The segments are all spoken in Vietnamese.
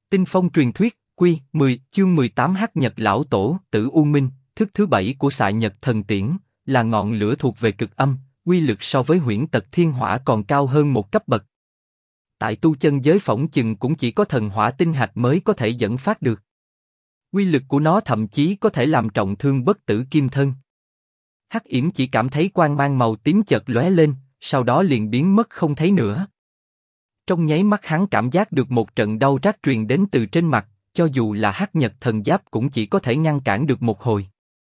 Tinh phong truyền thuyết, Quy 10, chương 18 Hắc Nhật Lão Tổ, Tử U Minh, thức thứ 7 của Xạ Nhật Thần Tiễn, là ngọn lửa thuộc về cực âm, uy lực so với Huyễn Tật Thiên Hỏa còn cao hơn một cấp bậc. Tại tu chân giới phỏng chừng cũng chỉ có thần hỏa tinh hạch mới có thể dẫn phát được. Uy lực của nó thậm chí có thể làm trọng thương bất tử kim thân. Hắc Yểm chỉ cảm thấy quang mang màu tím chợt lóe lên, sau đó liền biến mất không thấy nữa. Trong nháy mắt hắn cảm giác được một trận đau rát truyền đến từ trên mặt, cho dù là Hắc Nhật Thần Giáp cũng chỉ có thể ngăn cản được một hồi.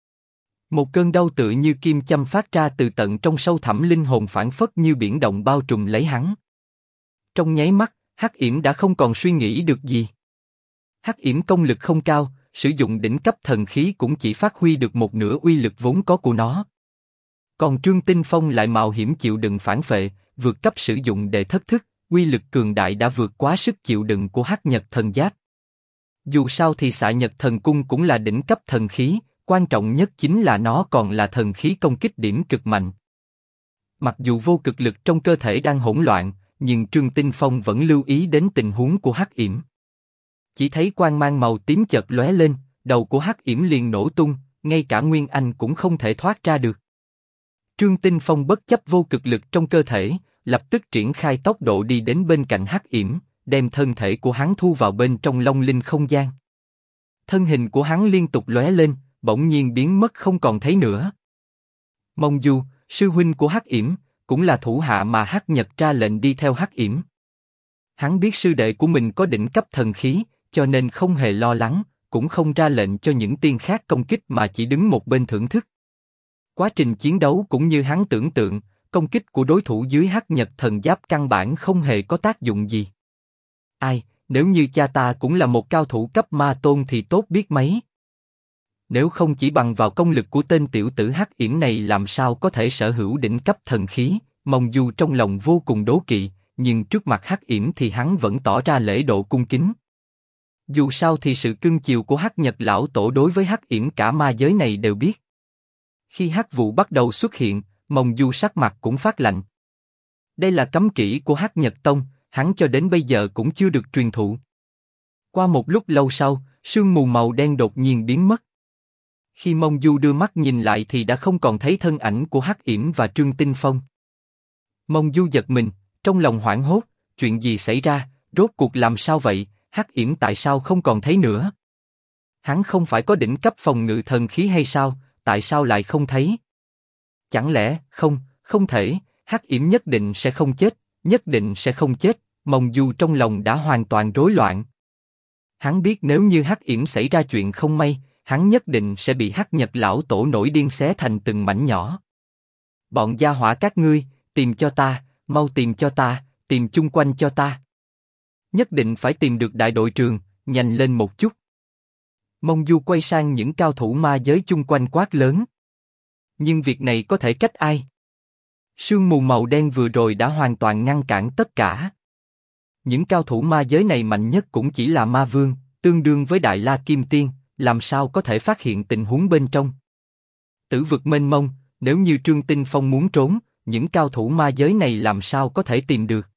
Một cơn đau tựa như kim châm phát ra từ tận trong sâu thẳm linh hồn, phảng phất như biển động bao trùm lấy hắn. Trong nháy mắt, Hắc Yểm đã không còn suy nghĩ được gì. Hắc Yểm công lực không cao, sử dụng đỉnh cấp thần khí cũng chỉ phát huy được một nửa uy lực vốn có của nó. Còn Trương Tinh Phong lại mạo hiểm chịu đựng phản phệ, vượt cấp sử dụng để thất thức, uy lực cường đại đã vượt quá sức chịu đựng của Hắc Nhật Thần Giáp. Dù sao thì Xạ Nhật Thần Cung cũng là đỉnh cấp thần khí, quan trọng nhất chính là nó còn là thần khí công kích điểm cực mạnh. Mặc dù vô cực lực trong cơ thể đang hỗn loạn, nhưng Trương Tinh Phong vẫn lưu ý đến tình huống của Hắc Yểm. Chỉ thấy quang mang màu tím chợt lóe lên, đầu của Hắc Yểm liền nổ tung, ngay cả Nguyên Anh cũng không thể thoát ra được. Trương Tinh Phong bất chấp vô cực lực trong cơ thể, lập tức triển khai tốc độ đi đến bên cạnh Hắc Yểm, đem thân thể của hắn thu vào bên trong Long Linh không gian. Thân hình của hắn liên tục lóe lên, bỗng nhiên biến mất không còn thấy nữa. Mông Du, sư huynh của Hắc Yểm, cũng là thủ hạ mà Hắc Nhật ra lệnh đi theo Hắc Yểm. Hắn biết sư đệ của mình có đỉnh cấp thần khí, cho nên không hề lo lắng, cũng không ra lệnh cho những tiên khác công kích mà chỉ đứng một bên thưởng thức. Quá trình chiến đấu cũng như hắn tưởng tượng, công kích của đối thủ dưới Hắc Nhật Thần Giáp căn bản không hề có tác dụng gì. Ai, nếu như cha ta cũng là một cao thủ cấp ma tôn thì tốt biết mấy. Nếu không chỉ bằng vào công lực của tên tiểu tử Hắc Yểm này làm sao có thể sở hữu đỉnh cấp thần khí, Mông Du trong lòng vô cùng đố kỵ, nhưng trước mặt Hắc Yểm thì hắn vẫn tỏ ra lễ độ cung kính. Dù sao thì sự cưng chiều của Hắc Nhật Lão Tổ đối với Hắc Yểm cả ma giới này đều biết. Khi hắc vụ bắt đầu xuất hiện, Mông Du sắc mặt cũng phát lạnh. Đây là cấm kỹ của Hắc Nhật Tông, hắn cho đến bây giờ cũng chưa được truyền thụ. Qua một lúc lâu sau, sương mù màu đen đột nhiên biến mất. Khi Mông Du đưa mắt nhìn lại thì đã không còn thấy thân ảnh của Hắc Yểm và Trương Tinh Phong. Mông Du giật mình, trong lòng hoảng hốt, chuyện gì xảy ra, rốt cuộc làm sao vậy, Hắc Yểm tại sao không còn thấy nữa? Hắn không phải có đỉnh cấp phòng ngự thần khí hay sao, tại sao lại không thấy? Chẳng lẽ, không thể, Hắc Yểm nhất định sẽ không chết, nhất định sẽ không chết, Mông Du trong lòng đã hoàn toàn rối loạn. Hắn biết nếu như Hắc Yểm xảy ra chuyện không may, hắn nhất định sẽ bị Hắc Nhật Lão Tổ nổi điên xé thành từng mảnh nhỏ. Bọn gia hỏa các ngươi, tìm cho ta, mau tìm cho ta, tìm chung quanh cho ta. Nhất định phải tìm được đại đội trưởng, nhanh lên một chút. Mông Du quay sang những cao thủ ma giới chung quanh quát lớn. Nhưng việc này có thể trách ai? Sương mù màu đen vừa rồi đã hoàn toàn ngăn cản tất cả. Những cao thủ ma giới này mạnh nhất cũng chỉ là ma vương, tương đương với Đại La Kim Tiên, làm sao có thể phát hiện tình huống bên trong? Tử vực mênh mông, nếu như Trương Tinh Phong muốn trốn, những cao thủ ma giới này làm sao có thể tìm được?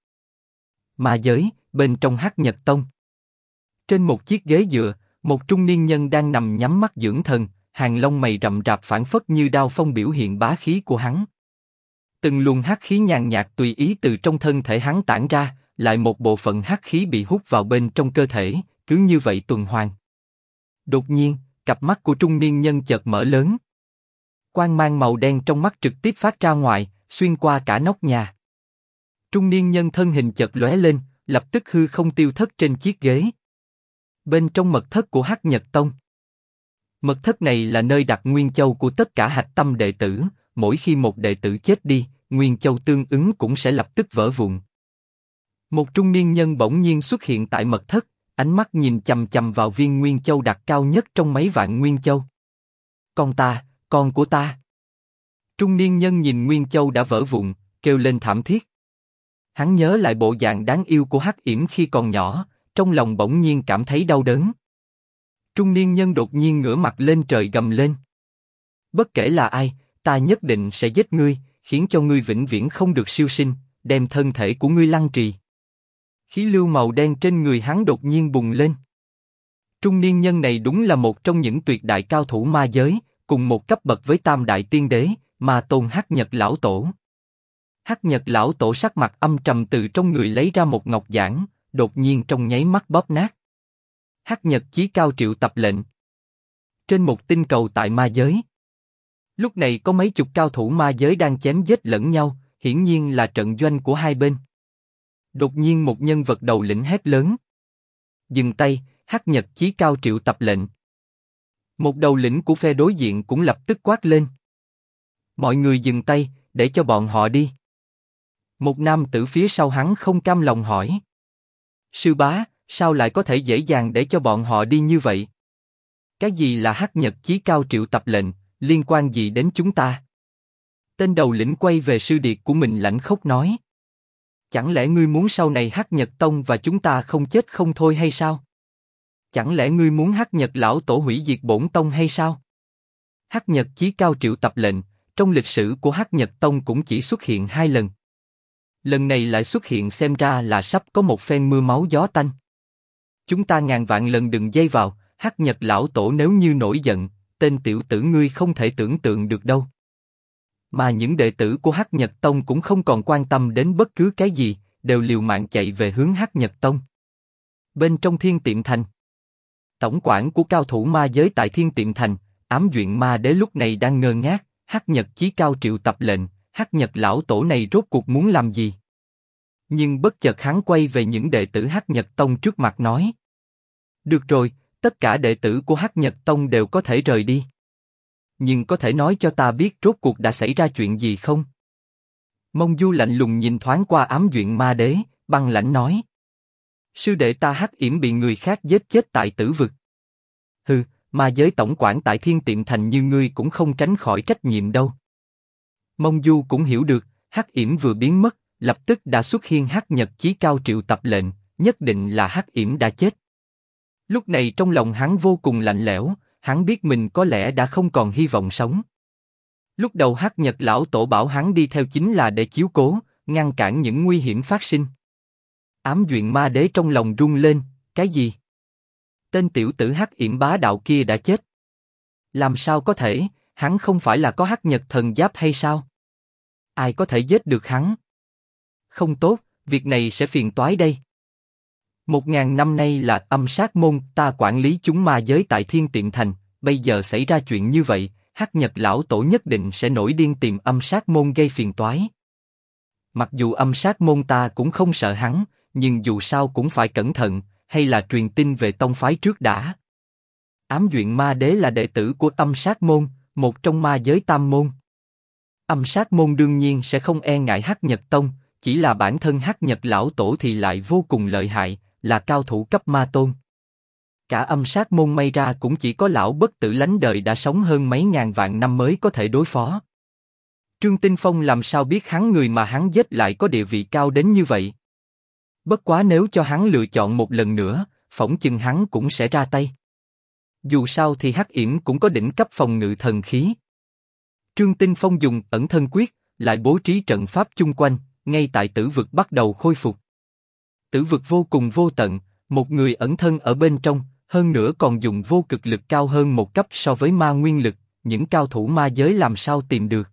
Ma giới, bên trong Hắc Nhật Tông. Trên một chiếc ghế dựa, một trung niên nhân đang nằm nhắm mắt dưỡng thần, hàng lông mày rậm rạp phảng phất như đao phong biểu hiện bá khí của hắn. Từng luồng hắc khí nhàn nhạt tùy ý từ trong thân thể hắn tản ra, lại một bộ phận hắc khí bị hút vào bên trong cơ thể, cứ như vậy tuần hoàn. Đột nhiên, cặp mắt của trung niên nhân chợt mở lớn. Quang mang màu đen trong mắt trực tiếp phát ra ngoài, xuyên qua cả nóc nhà. Trung niên nhân thân hình chợt lóe lên, lập tức hư không tiêu thất trên chiếc ghế. Bên trong mật thất của Hắc Nhật Tông. Mật thất này là nơi đặt Nguyên Châu của tất cả hạch tâm đệ tử, mỗi khi một đệ tử chết đi, Nguyên Châu tương ứng cũng sẽ lập tức vỡ vụn. Một trung niên nhân bỗng nhiên xuất hiện tại mật thất, ánh mắt nhìn chằm chằm vào viên Nguyên Châu đặt cao nhất trong mấy vạn Nguyên Châu. Con của ta. Trung niên nhân nhìn Nguyên Châu đã vỡ vụn, kêu lên thảm thiết. Hắn nhớ lại bộ dạng đáng yêu của Hắc Yểm khi còn nhỏ, trong lòng bỗng nhiên cảm thấy đau đớn. Trung niên nhân đột nhiên ngửa mặt lên trời gầm lên. Bất kể là ai, ta nhất định sẽ giết ngươi, khiến cho ngươi vĩnh viễn không được siêu sinh, đem thân thể của ngươi lăng trì. Khí lưu màu đen trên người hắn đột nhiên bùng lên. Trung niên nhân này đúng là một trong những tuyệt đại cao thủ ma giới, cùng một cấp bậc với Tam Đại Tiên Đế, Ma Tôn Hắc Nhật Lão Tổ. Hắc Nhật Lão Tổ sắc mặt âm trầm từ trong người lấy ra một ngọc giản, đột nhiên trong nháy mắt bóp nát. Hắc Nhật Chí Cao triệu tập lệnh. Trên một tinh cầu tại ma giới. Lúc này có mấy chục cao thủ ma giới đang chém giết lẫn nhau, hiển nhiên là trận doanh của hai bên. Đột nhiên một nhân vật đầu lĩnh hét lớn. Dừng tay, Hắc Nhật Chí Cao triệu tập lệnh. Một đầu lĩnh của phe đối diện cũng lập tức quát lên. Mọi người dừng tay, để cho bọn họ đi. Một nam tử phía sau hắn không cam lòng hỏi. Sư bá, sao lại có thể dễ dàng để cho bọn họ đi như vậy? Cái gì là Hắc Nhật Chí Cao triệu tập lệnh, liên quan gì đến chúng ta? Tên đầu lĩnh quay về sư điệt của mình lãnh khốc nói. Chẳng lẽ ngươi muốn sau này Hắc Nhật Tông và chúng ta không chết không thôi hay sao? Chẳng lẽ ngươi muốn Hắc Nhật Lão Tổ hủy diệt bổn tông hay sao? Hắc Nhật Chí Cao triệu tập lệnh, trong lịch sử của Hắc Nhật Tông cũng chỉ xuất hiện 2 lần. Lần này lại xuất hiện xem ra là sắp có một phen mưa máu gió tanh. Chúng ta ngàn vạn lần đừng dây vào, Hắc Nhật Lão Tổ nếu như nổi giận, tên tiểu tử ngươi không thể tưởng tượng được đâu. Mà những đệ tử của Hắc Nhật Tông cũng không còn quan tâm đến bất cứ cái gì, đều liều mạng chạy về hướng Hắc Nhật Tông. Bên trong Thiên Tiệm Thành, tổng quản của cao thủ ma giới tại Thiên Tiệm Thành, Ám Duyện Ma Đế lúc này đang ngơ ngác. Hắc Nhật Chí Cao triệu tập lệnh, Hắc Nhật Lão Tổ này rốt cuộc muốn làm gì? Nhưng bất chợt hắn quay về những đệ tử Hắc Nhật Tông trước mặt nói. Được rồi, tất cả đệ tử của Hắc Nhật Tông đều có thể rời đi. Nhưng có thể nói cho ta biết rốt cuộc đã xảy ra chuyện gì không? Mông Du lạnh lùng nhìn thoáng qua Ám Duyện Ma Đế, băng lãnh nói. Sư đệ ta Hắc Yểm bị người khác giết chết tại Tử Vực. Hừ, ma giới tổng quản tại Thiên Tiệm Thành như ngươi cũng không tránh khỏi trách nhiệm đâu. Mông Du cũng hiểu được, Hắc Yểm vừa biến mất, lập tức đã xuất hiện Hắc Nhật Chí Cao triệu tập lệnh, nhất định là Hắc Yểm đã chết. Lúc này trong lòng hắn vô cùng lạnh lẽo, hắn biết mình có lẽ đã không còn hy vọng sống. Lúc đầu Hắc Nhật Lão Tổ bảo hắn đi theo chính là để chiếu cố, ngăn cản những nguy hiểm phát sinh. Ám Duyện Ma Đế trong lòng run lên, cái gì? Tên tiểu tử Hắc Yểm bá đạo kia đã chết. Làm sao có thể, hắn không phải là có Hắc Nhật thần giáp hay sao? Ai có thể giết được hắn? Không tốt, việc này sẽ phiền toái đây. 1000 năm nay là Âm Sát Môn, ta quản lý chúng ma giới tại Thiên Tiệm Thành, bây giờ xảy ra chuyện như vậy, Hắc Nhật Lão Tổ nhất định sẽ nổi điên tìm Âm Sát Môn gây phiền toái. Mặc dù Âm Sát Môn ta cũng không sợ hắn, nhưng dù sao cũng phải cẩn thận, hay là truyền tin về tông phái trước đã. Ám Duyện Ma Đế là đệ tử của Âm Sát Môn, một trong ma giới tam môn. Âm Sát Môn đương nhiên sẽ không e ngại Hắc Nhật Tông, chỉ là bản thân Hắc Nhật Lão Tổ thì lại vô cùng lợi hại, là cao thủ cấp ma tôn. Cả Âm Sát Môn may ra cũng chỉ có lão bất tử lánh đời đã sống hơn mấy ngàn vạn năm mới có thể đối phó. Trương Tinh Phong làm sao biết hắn người mà hắn giết lại có địa vị cao đến như vậy? Bất quá nếu cho hắn lựa chọn một lần nữa, phỏng chừng hắn cũng sẽ ra tay. Dù sao thì Hắc Yểm cũng có đỉnh cấp phòng ngự thần khí. Trương Tinh Phong dùng ẩn thân quyết, lại bố trí trận pháp chung quanh, ngay tại Tử Vực bắt đầu khôi phục. Tử Vực vô cùng vô tận, một người ẩn thân ở bên trong, hơn nữa còn dùng vô cực lực cao hơn một cấp so với ma nguyên lực, những cao thủ ma giới làm sao tìm được.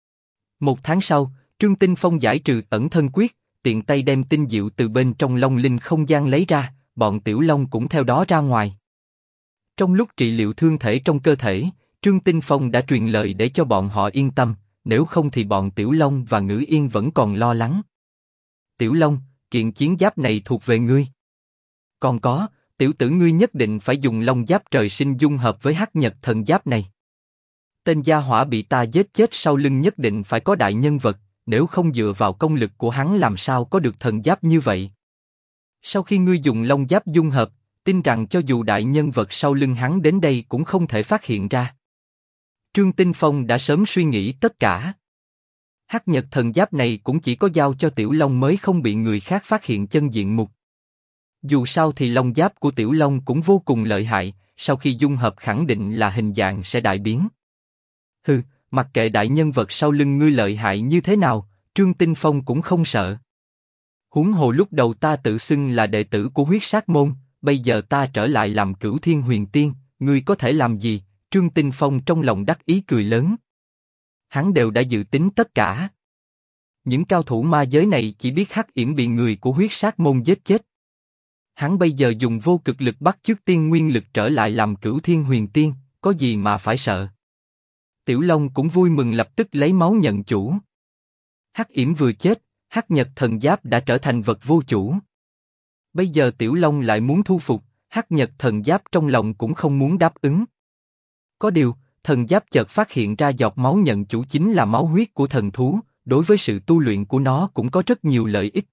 1 tháng sau, Trương Tinh Phong giải trừ ẩn thân quyết, tiện tay đem tinh diệu từ bên trong Long Linh không gian lấy ra, bọn Tiểu Long cũng theo đó ra ngoài. Trong lúc trị liệu thương thể trong cơ thể, Trương Tinh Phong đã truyền lời để cho bọn họ yên tâm, nếu không thì bọn Tiểu Long và Ngữ Yên vẫn còn lo lắng. Tiểu Long, kiện chiến giáp này thuộc về ngươi. Còn có, tiểu tử ngươi nhất định phải dùng Long giáp trời sinh dung hợp với Hắc Nhật thần giáp này. Tên gia hỏa bị ta giết chết sau lưng nhất định phải có đại nhân vật, nếu không dựa vào công lực của hắn làm sao có được thần giáp như vậy. Sau khi ngươi dùng Long giáp dung hợp, tin rằng cho dù đại nhân vật sau lưng hắn đến đây cũng không thể phát hiện ra. Trương Tinh Phong đã sớm suy nghĩ tất cả. Hắc Nhật thần giáp này cũng chỉ có giao cho Tiểu Long mới không bị người khác phát hiện chân diện mục. Dù sao thì Long giáp của Tiểu Long cũng vô cùng lợi hại, sau khi dung hợp khẳng định là hình dạng sẽ đại biến. Hừ, mặc kệ đại nhân vật sau lưng ngươi lợi hại như thế nào, Trương Tinh Phong cũng không sợ. Huống hồ lúc đầu ta tự xưng là đệ tử của Huyết Sát Môn, bây giờ ta trở lại làm Cửu Thiên Huyền Tiên, ngươi có thể làm gì? Trương Tinh Phong trong lòng đắc ý cười lớn. Hắn đều đã dự tính tất cả. Những cao thủ ma giới này chỉ biết hắc yểm bị người của huyết sát môn giết chết. Hắn bây giờ dùng vô cực lực bắt chước tiên nguyên lực trở lại làm Cửu Thiên Huyền Tiên, có gì mà phải sợ? Tiểu Long cũng vui mừng lập tức lấy máu nhận chủ. Hắc yểm vừa chết, Hắc Nhật Thần Giáp đã trở thành vật vô chủ. Bây giờ Tiểu Long lại muốn thu phục, Hắc Nhật Thần Giáp trong lòng cũng không muốn đáp ứng. Có điều, thần giáp chợt phát hiện ra giọt máu nhận chủ chính là máu huyết của thần thú, đối với sự tu luyện của nó cũng có rất nhiều lợi ích.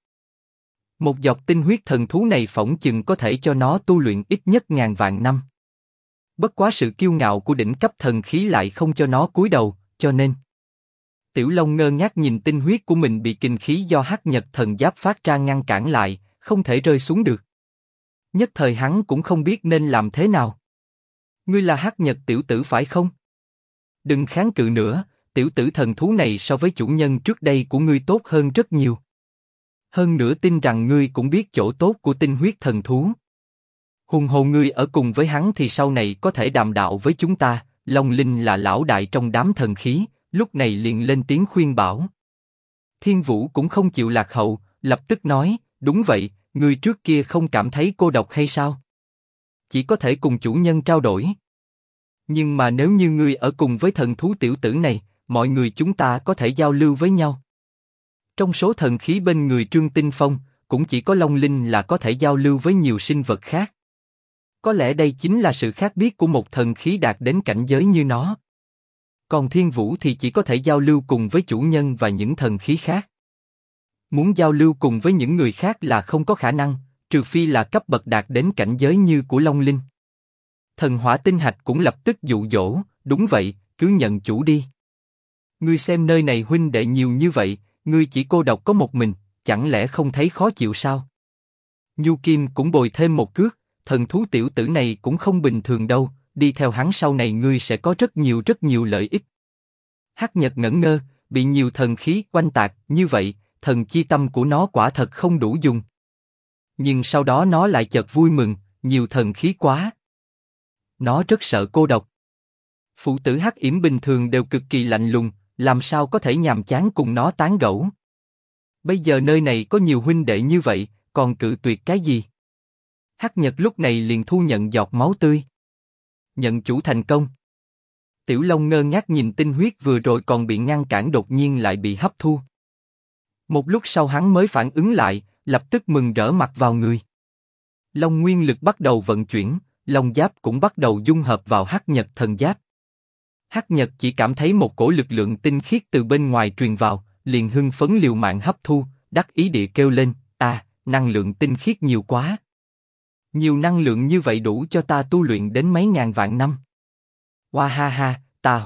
Một giọt tinh huyết thần thú này phỏng chừng có thể cho nó tu luyện ít nhất ngàn vạn năm. Bất quá sự kiêu ngạo của đỉnh cấp thần khí lại không cho nó cúi đầu, cho nên Tiểu Long ngơ ngác nhìn tinh huyết của mình bị kinh khí do Hắc Nhật Thần Giáp phát ra ngăn cản lại, không thể rơi xuống được. Nhất thời hắn cũng không biết nên làm thế nào. Ngươi là Hắc Nhật tiểu tử phải không? Đừng kháng cự nữa, tiểu tử thần thú này so với chủ nhân trước đây của ngươi tốt hơn rất nhiều. Hơn nữa tin rằng ngươi cũng biết chỗ tốt của tinh huyết thần thú. Hùng hồ ngươi ở cùng với hắn thì sau này có thể đàm đạo với chúng ta. Long Linh là lão đại trong đám thần khí, lúc này liền lên tiếng khuyên bảo. Thiên Vũ cũng không chịu lạc hậu, lập tức nói, đúng vậy, ngươi trước kia không cảm thấy cô độc hay sao? Chỉ có thể cùng chủ nhân trao đổi. Nhưng mà nếu như ngươi ở cùng với thần thú tiểu tử này, mọi người chúng ta có thể giao lưu với nhau. Trong số thần khí bên người Trương Tinh Phong, cũng chỉ có Long Linh là có thể giao lưu với nhiều sinh vật khác. Có lẽ đây chính là sự khác biệt của một thần khí đạt đến cảnh giới như nó. Còn Thiên Vũ thì chỉ có thể giao lưu cùng với chủ nhân và những thần khí khác. Muốn giao lưu cùng với những người khác là không có khả năng, trừ phi là cấp bậc đạt đến cảnh giới như của Long Linh. Thần Hỏa Tinh Hạch cũng lập tức dụ dỗ, đúng vậy, cứ nhận chủ đi. Ngươi xem nơi này huynh đệ nhiều như vậy, ngươi chỉ cô độc có một mình, chẳng lẽ không thấy khó chịu sao? Nhu Kim cũng bồi thêm một cước, thần thú tiểu tử này cũng không bình thường đâu, đi theo hắn sau này ngươi sẽ có rất nhiều lợi ích. Hắc Nhật ngẩn ngơ, bị nhiều thần khí oanh tạc, như vậy, thần chi tâm của nó quả thật không đủ dùng. Nhưng sau đó nó lại chợt vui mừng, nhiều thần khí quá. Nó rất sợ cô độc. Phụ tử Hắc Yểm bình thường đều cực kỳ lạnh lùng, làm sao có thể nhàm chán cùng nó tán gẫu. Bây giờ nơi này có nhiều huynh đệ như vậy, còn cự tuyệt cái gì? Hắc Nhật lúc này liền thu nhận giọt máu tươi. Nhận chủ thành công. Tiểu Long ngơ ngác nhìn tinh huyết vừa rồi còn bị ngăn cản đột nhiên lại bị hấp thu. Một lúc sau hắn mới phản ứng lại, lập tức mừng rỡ mặt vào người. Long nguyên lực bắt đầu vận chuyển, Long giáp cũng bắt đầu dung hợp vào Hắc Nhật thần giáp. Hắc Nhật chỉ cảm thấy một cổ lực lượng tinh khiết từ bên ngoài truyền vào, liền hưng phấn liều mạng hấp thu, đắc ý địa kêu lên, năng lượng tinh khiết nhiều quá. Nhiều năng lượng như vậy đủ cho ta tu luyện đến mấy ngàn vạn năm. Hoa ha ha,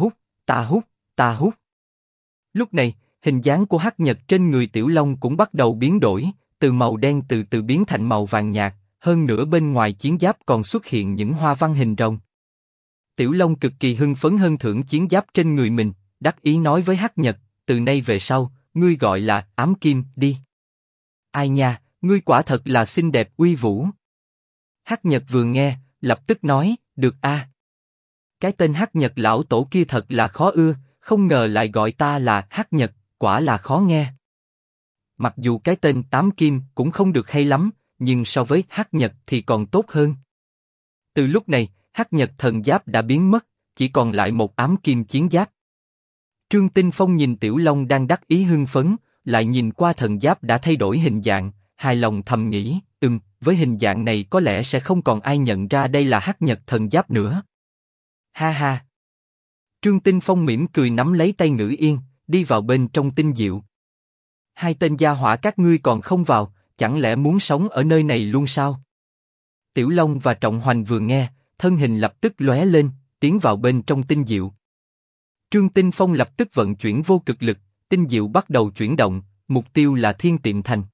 ta hút. Lúc này, hình dáng của Hắc Nhật trên người Tiểu Long cũng bắt đầu biến đổi, từ màu đen từ từ biến thành màu vàng nhạt, hơn nữa bên ngoài chiến giáp còn xuất hiện những hoa văn hình rồng. Tiểu Long cực kỳ hưng phấn hân thưởng chiến giáp trên người mình, đắc ý nói với Hắc Nhật, từ nay về sau, ngươi gọi là Ám Kim đi. Ai nha, ngươi quả thật là xinh đẹp uy vũ. Hắc Nhật vừa nghe, lập tức nói, được a. Cái tên Hắc Nhật lão tổ kia thật là khó ưa, không ngờ lại gọi ta là Hắc Nhật, quả là khó nghe. Mặc dù cái tên Tám Kim cũng không được hay lắm, nhưng so với Hắc Nhật thì còn tốt hơn. Từ lúc này, Hắc Nhật thần giáp đã biến mất, chỉ còn lại một ám kim chiến giáp. Trương Tinh Phong nhìn Tiểu Long đang đắc ý hưng phấn, lại nhìn qua thần giáp đã thay đổi hình dạng, hài lòng thầm nghĩ, với hình dạng này có lẽ sẽ không còn ai nhận ra đây là Hắc Nhật thần giáp nữa. Ha ha. Trương Tinh Phong mỉm cười nắm lấy tay Ngữ Yên, đi vào bên trong tinh diệu. Hai tên gia hỏa các ngươi còn không vào, chẳng lẽ muốn sống ở nơi này luôn sao? Tiểu Long và Trọng Hoành vừa nghe, thân hình lập tức lóe lên, tiến vào bên trong tinh diệu. Trương Tinh Phong lập tức vận chuyển vô cực lực, tinh diệu bắt đầu chuyển động, mục tiêu là Thiên Tiệm Thành.